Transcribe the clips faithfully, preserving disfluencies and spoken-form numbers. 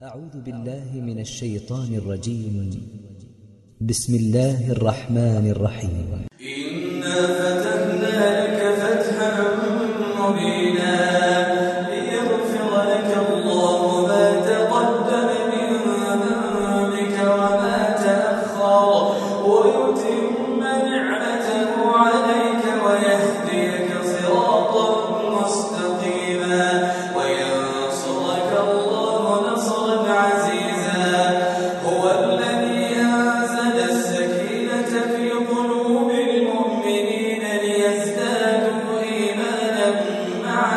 أعوذ بالله من الشيطان الرجيم. بسم الله الرحمن الرحيم. إنا فتحنا لك فتحا مبينا ليغفر لك الله ما تقدم من ذنبك وما تأخر ويتم نعمته عليك ويهديك صراطا مستقيما وينصرك الله نصرا عزيزا. هو الذي أنزل السكينة في قلوب المؤمنين ليزدادوا إيمانا مع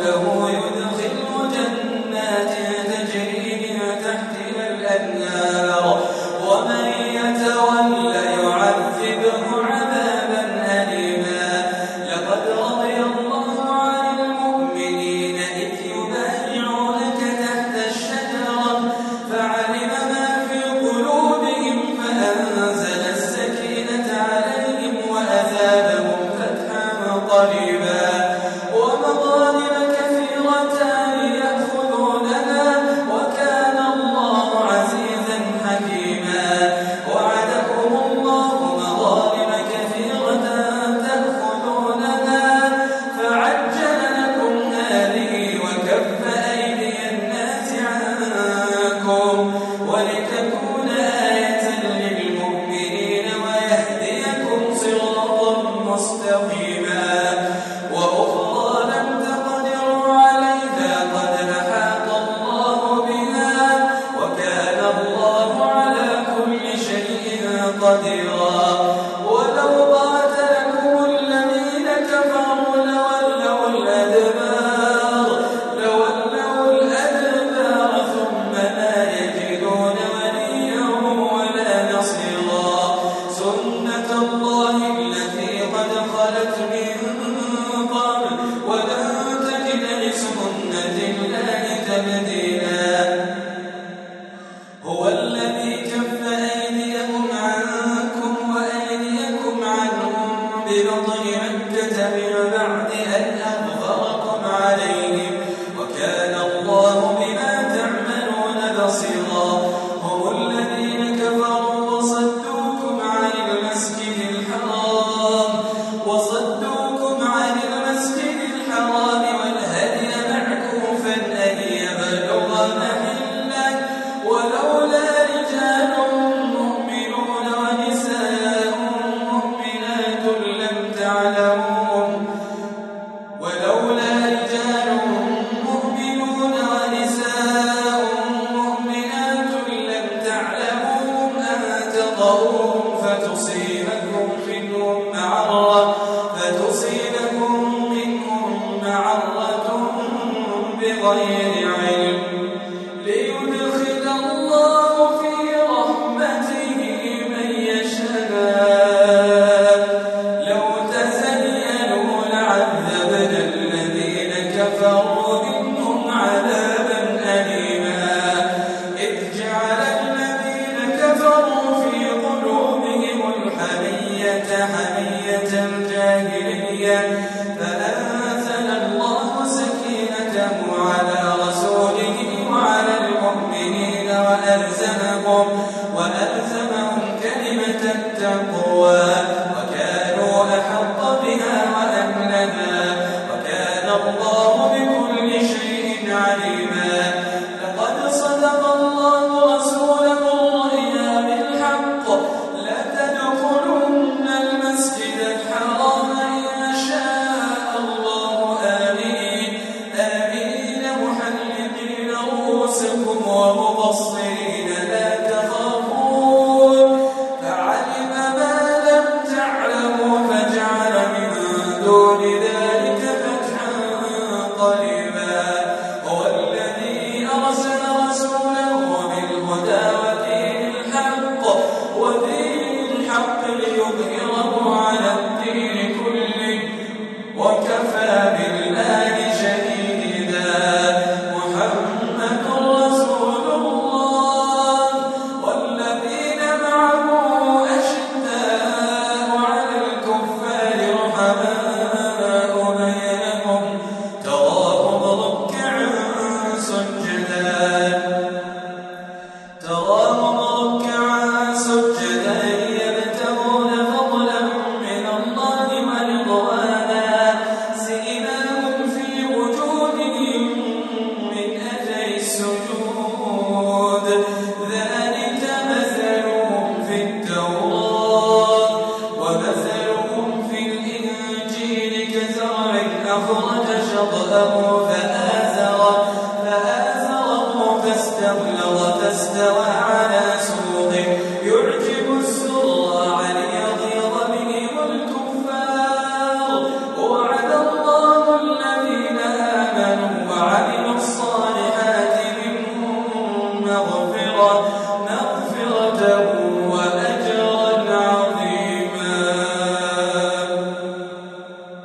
ورسوله يدخله جنات تجري من تحتها الأنهار ومن يتولى يعذبه عذابا أليما. لقد رضي الله عن المؤمنين إذ يبايعونك تحت الشجرة فعلم ما في قلوبهم فأنزل السكينة عليهم وأثابهم فتحا قريبا ومغانم كثيرة يأخذونها وكان الله عزيزا حكيما. وعدكم الله مغانم كثيرة تأخذونها فعجل لكم هذه وكف أيدي الناس عنكم ولتكون آية للمؤمنين ويهديكم صراطا مستقيما. وأخرى لم تقدروا عليها قد أحاط الله بها وكان الله على كل شيء قديرا. ولو قاتلكم الذين كفروا لولوا الأدبار لولوا الأدبار ثم لا يجدون وليا ولا نصيرا. سنة الله التي قد خلت من قبل ولن تجد لسنة الله تبديلا. هو الذي كف أيديهم عنكم وأيديكم عنهم ببطن مكة من بعد أن أظفركم عليهم وكان الله بما تعملون بصيرا. هم الذين كفروا وصدوكم عن المسجد الحرام وصدوكم عن المسجد الحرام والهدي معكوفا أن يبلغ محله ولولا رجال مؤمنون ونساء مؤمنات لم تعلمون ولولا رجال مؤمنون ونساء مؤمنات لم تعلموهم أن تطؤوهم فتصيبكم منهم معرة فتصيبكم منهم معرة بغير علم ليدخل الله في رحمته من يشاء. لو تزينوا لعذبنا الذين كفروا منهم عذابا أليما. إذ جعل الذين كفروا في قلوبهم الحمية حمية الجاهلية فأنزل الله سكينته على رسوله وعلى المؤمنين وألزمهم وألزمهم كلمة التقوى وكانوا أحق بها وأهلها وكان الله بكل شيء عليما. لقد صدق الله رسوله الرؤيا بالحق لتدخلن المسجد الحرام إن شاء الله آمين آمين محلقين رؤوسكم ومقصرين لا تخافون فعلم ما لم تعلموا فجعل من دون ذلك فتحا قريبا. هو الذي أرسل رسوله بالهدى ودين الحق ودين الحق ليظهره على الدين كله وكفى بالله شهيدا. محمد رسول الله والذين معه أشداء على الكفار رحماء بينهم تراهم ركعا سجدا تراهم ركعا سجدا يبتغون فضلا من الله ورضوانا سيماهم في وجوههم من أثر السجود ذلك مثلهم في التوراة ومثلهم في الإنجيل كزرع أخرج شطأه فآزره فآزره فاستغلظ فاستوى على سوقه يعجب الزراع ليغيظ بهم الكفار. وعد الله الذين آمنوا مغفرة